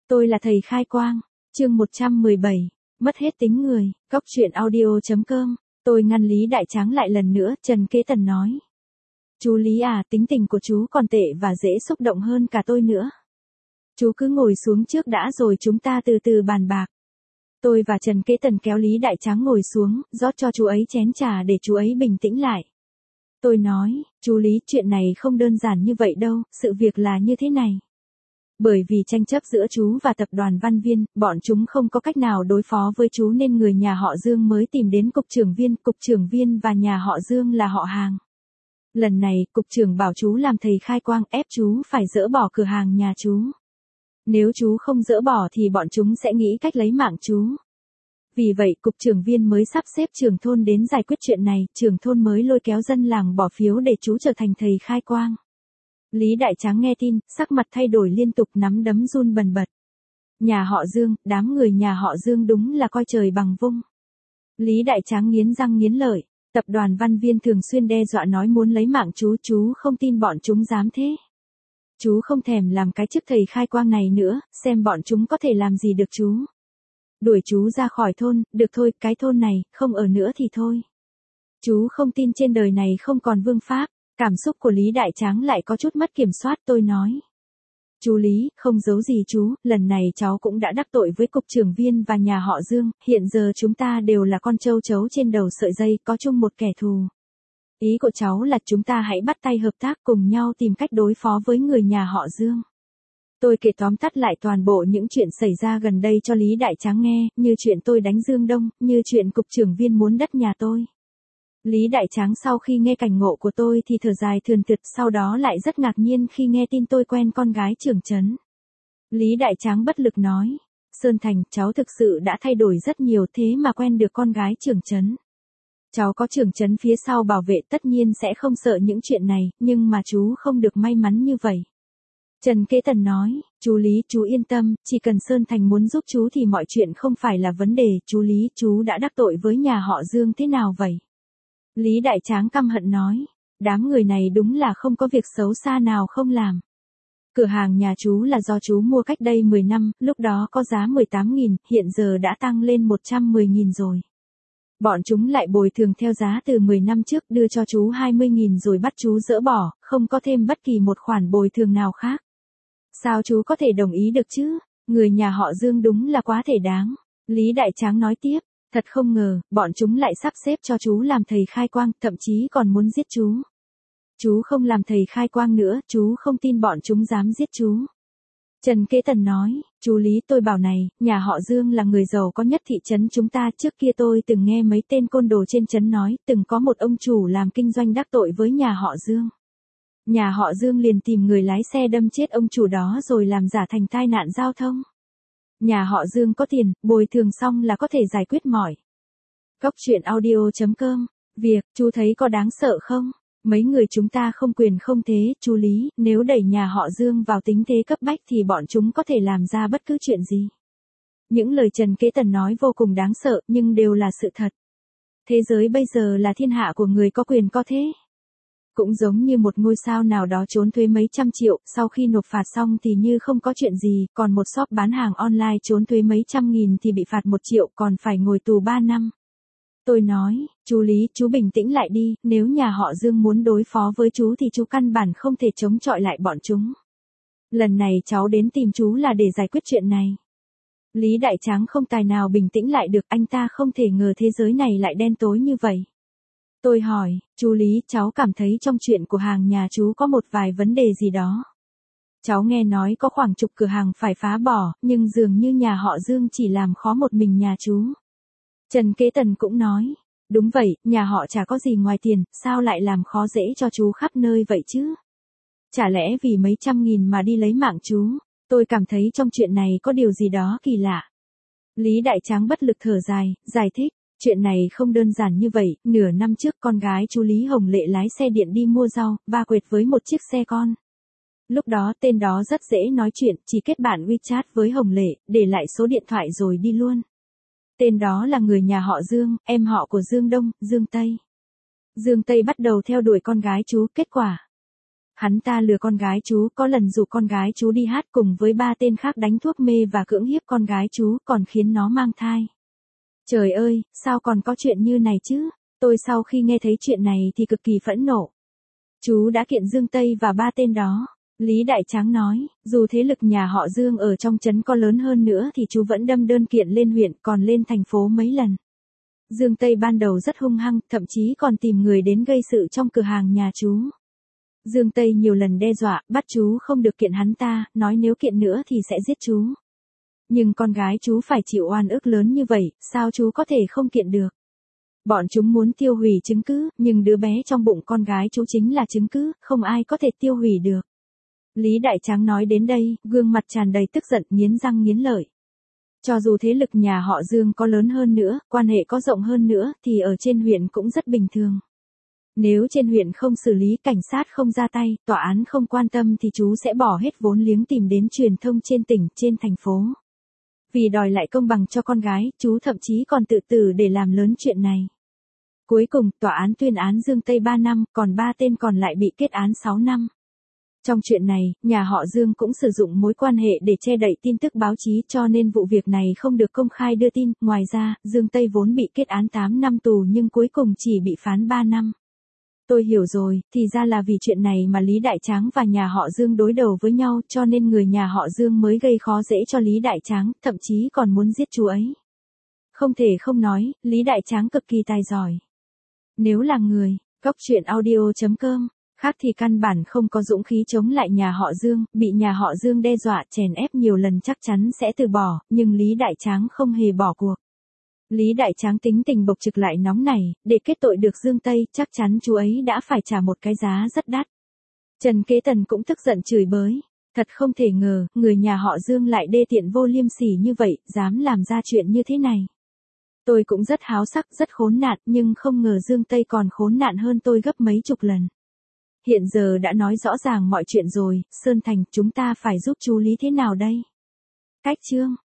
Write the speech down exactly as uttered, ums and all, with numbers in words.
Tôi là thầy khai quang. Chương một trăm mười bảy. Mất hết tính người. Góc truyện audio chấm com. Tôi ngăn Lý Đại Tráng lại lần nữa, Trần Kế Tần nói. Chú Lý à, tính tình của chú còn tệ và dễ xúc động hơn cả tôi nữa. Chú cứ ngồi xuống trước đã rồi chúng ta từ từ bàn bạc. Tôi và Trần Kế Tần kéo Lý Đại Tráng ngồi xuống, rót cho chú ấy chén trà để chú ấy bình tĩnh lại. Tôi nói, chú Lý, chuyện này không đơn giản như vậy đâu, sự việc là như thế này. Bởi vì tranh chấp giữa chú và tập đoàn Văn Viên, bọn chúng không có cách nào đối phó với chú nên người nhà họ Dương mới tìm đến cục trưởng Viên, cục trưởng Viên và nhà họ Dương là họ hàng. Lần này, cục trưởng bảo chú làm thầy khai quang ép chú phải dỡ bỏ cửa hàng nhà chú. Nếu chú không dỡ bỏ thì bọn chúng sẽ nghĩ cách lấy mạng chú. Vì vậy, cục trưởng Viên mới sắp xếp trưởng thôn đến giải quyết chuyện này, trưởng thôn mới lôi kéo dân làng bỏ phiếu để chú trở thành thầy khai quang. Lý Đại Tráng nghe tin, sắc mặt thay đổi liên tục, nắm đấm run bần bật. Nhà họ Dương, đám người nhà họ Dương đúng là coi trời bằng vung. Lý Đại Tráng nghiến răng nghiến lợi, tập đoàn Văn Viên thường xuyên đe dọa nói muốn lấy mạng chú, chú không tin bọn chúng dám thế. Chú không thèm làm cái chức thầy khai quang này nữa, xem bọn chúng có thể làm gì được chú. Đuổi chú ra khỏi thôn, được thôi, cái thôn này, không ở nữa thì thôi. Chú không tin trên đời này không còn vương pháp. Cảm xúc của Lý Đại Tráng lại có chút mất kiểm soát, tôi nói. Chú Lý, không giấu gì chú, lần này cháu cũng đã đắc tội với cục trưởng Viên và nhà họ Dương, hiện giờ chúng ta đều là con trâu chấu trên đầu sợi dây, có chung một kẻ thù. Ý của cháu là chúng ta hãy bắt tay hợp tác cùng nhau tìm cách đối phó với người nhà họ Dương. Tôi kể tóm tắt lại toàn bộ những chuyện xảy ra gần đây cho Lý Đại Tráng nghe, như chuyện tôi đánh Dương Đông, như chuyện cục trưởng Viên muốn đất nhà tôi. Lý Đại Tráng sau khi nghe cảnh ngộ của tôi thì thở dài thườn thượt, sau đó lại rất ngạc nhiên khi nghe tin tôi quen con gái trưởng trấn. Lý Đại Tráng bất lực nói, Sơn Thành, cháu thực sự đã thay đổi rất nhiều thế mà quen được con gái trưởng trấn. Cháu có trưởng trấn phía sau bảo vệ tất nhiên sẽ không sợ những chuyện này, nhưng mà chú không được may mắn như vậy. Trần Kế Tần nói, chú Lý, chú yên tâm, chỉ cần Sơn Thành muốn giúp chú thì mọi chuyện không phải là vấn đề, chú Lý, chú đã đắc tội với nhà họ Dương thế nào vậy? Lý Đại Tráng căm hận nói, đám người này đúng là không có việc xấu xa nào không làm. Cửa hàng nhà chú là do chú mua cách đây mười năm, lúc đó có giá mười tám nghìn, hiện giờ đã tăng lên một trăm mười nghìn rồi. Bọn chúng lại bồi thường theo giá từ mười năm trước đưa cho chú hai mươi nghìn rồi bắt chú dỡ bỏ, không có thêm bất kỳ một khoản bồi thường nào khác. Sao chú có thể đồng ý được chứ? Người nhà họ Dương đúng là quá thể đáng. Lý Đại Tráng nói tiếp. Thật không ngờ, bọn chúng lại sắp xếp cho chú làm thầy khai quang, thậm chí còn muốn giết chú. Chú không làm thầy khai quang nữa, chú không tin bọn chúng dám giết chú. Trần Kế Tần nói, chú Lý, tôi bảo này, nhà họ Dương là người giàu có nhất thị trấn chúng ta, trước kia tôi từng nghe mấy tên côn đồ trên trấn nói, từng có một ông chủ làm kinh doanh đắc tội với nhà họ Dương. Nhà họ Dương liền tìm người lái xe đâm chết ông chủ đó rồi làm giả thành tai nạn giao thông. Nhà họ Dương có tiền, bồi thường xong là có thể giải quyết mọi. Góc truyện audio chấm com. Việc, chú thấy có đáng sợ không? Mấy người chúng ta không quyền không thế, chú Lý, nếu đẩy nhà họ Dương vào tình thế cấp bách thì bọn chúng có thể làm ra bất cứ chuyện gì. Những lời Trần Kế Tần nói vô cùng đáng sợ, nhưng đều là sự thật. Thế giới bây giờ là thiên hạ của người có quyền có thế. Cũng giống như một ngôi sao nào đó trốn thuế mấy trăm triệu, sau khi nộp phạt xong thì như không có chuyện gì, còn một shop bán hàng online trốn thuế mấy trăm nghìn thì bị phạt một triệu, còn phải ngồi tù ba năm. Tôi nói, chú Lý, chú bình tĩnh lại đi, nếu nhà họ Dương muốn đối phó với chú thì chú căn bản không thể chống chọi lại bọn chúng. Lần này cháu đến tìm chú là để giải quyết chuyện này. Lý Đại Tráng không tài nào bình tĩnh lại được, anh ta không thể ngờ thế giới này lại đen tối như vậy. Tôi hỏi, chú Lý, cháu cảm thấy trong chuyện của hàng nhà chú có một vài vấn đề gì đó. Cháu nghe nói có khoảng chục cửa hàng phải phá bỏ, nhưng dường như nhà họ Dương chỉ làm khó một mình nhà chú. Trần Kế Tần cũng nói, đúng vậy, nhà họ chả có gì ngoài tiền, sao lại làm khó dễ cho chú khắp nơi vậy chứ? Chả lẽ vì mấy trăm nghìn mà đi lấy mạng chú? Tôi cảm thấy trong chuyện này có điều gì đó kỳ lạ. Lý Đại Tráng bất lực thở dài, giải thích. Chuyện này không đơn giản như vậy, nửa năm trước con gái chú Lý Hồng Lệ lái xe điện đi mua rau, va quệt với một chiếc xe con. Lúc đó tên đó rất dễ nói chuyện, chỉ kết bạn WeChat với Hồng Lệ, để lại số điện thoại rồi đi luôn. Tên đó là người nhà họ Dương, em họ của Dương Đông, Dương Tây. Dương Tây bắt đầu theo đuổi con gái chú, kết quả. Hắn ta lừa con gái chú, có lần dụ con gái chú đi hát cùng với ba tên khác đánh thuốc mê và cưỡng hiếp con gái chú, còn khiến nó mang thai. Trời ơi, sao còn có chuyện như này chứ? Tôi sau khi nghe thấy chuyện này thì cực kỳ phẫn nộ. Chú đã kiện Dương Tây và ba tên đó. Lý Đại Tráng nói, dù thế lực nhà họ Dương ở trong trấn có lớn hơn nữa thì chú vẫn đâm đơn kiện lên huyện, còn lên thành phố mấy lần. Dương Tây ban đầu rất hung hăng, thậm chí còn tìm người đến gây sự trong cửa hàng nhà chú. Dương Tây nhiều lần đe dọa, bắt chú không được kiện hắn ta, nói nếu kiện nữa thì sẽ giết chú. Nhưng con gái chú phải chịu oan ức lớn như vậy, sao chú có thể không kiện được? Bọn chúng muốn tiêu hủy chứng cứ, nhưng đứa bé trong bụng con gái chú chính là chứng cứ, không ai có thể tiêu hủy được. Lý Đại Tráng nói đến đây, gương mặt tràn đầy tức giận, nghiến răng nghiến lợi. Cho dù thế lực nhà họ Dương có lớn hơn nữa, quan hệ có rộng hơn nữa, thì ở trên huyện cũng rất bình thường. Nếu trên huyện không xử lý, cảnh sát không ra tay, tòa án không quan tâm thì chú sẽ bỏ hết vốn liếng tìm đến truyền thông trên tỉnh, trên thành phố. Vì đòi lại công bằng cho con gái, chú thậm chí còn tự tử để làm lớn chuyện này. Cuối cùng, tòa án tuyên án Dương Tây ba năm, còn ba tên còn lại bị kết án sáu năm. Trong chuyện này, nhà họ Dương cũng sử dụng mối quan hệ để che đậy tin tức báo chí cho nên vụ việc này không được công khai đưa tin. Ngoài ra, Dương Tây vốn bị kết án tám năm tù nhưng cuối cùng chỉ bị phán ba năm. Tôi hiểu rồi, thì ra là vì chuyện này mà Lý Đại Tráng và nhà họ Dương đối đầu với nhau cho nên người nhà họ Dương mới gây khó dễ cho Lý Đại Tráng, thậm chí còn muốn giết chú ấy. Không thể không nói, Lý Đại Tráng cực kỳ tài giỏi. Nếu là người, góc truyện audio chấm com, khác thì căn bản không có dũng khí chống lại nhà họ Dương, bị nhà họ Dương đe dọa chèn ép nhiều lần chắc chắn sẽ từ bỏ, nhưng Lý Đại Tráng không hề bỏ cuộc. Lý Đại Tráng tính tình bộc trực lại nóng này, để kết tội được Dương Tây, chắc chắn chú ấy đã phải trả một cái giá rất đắt. Trần Kế Tần cũng tức giận chửi bới. Thật không thể ngờ, người nhà họ Dương lại đê tiện vô liêm sỉ như vậy, dám làm ra chuyện như thế này. Tôi cũng rất háo sắc, rất khốn nạn, nhưng không ngờ Dương Tây còn khốn nạn hơn tôi gấp mấy chục lần. Hiện giờ đã nói rõ ràng mọi chuyện rồi, Sơn Thành, chúng ta phải giúp chú Lý thế nào đây? Cách chương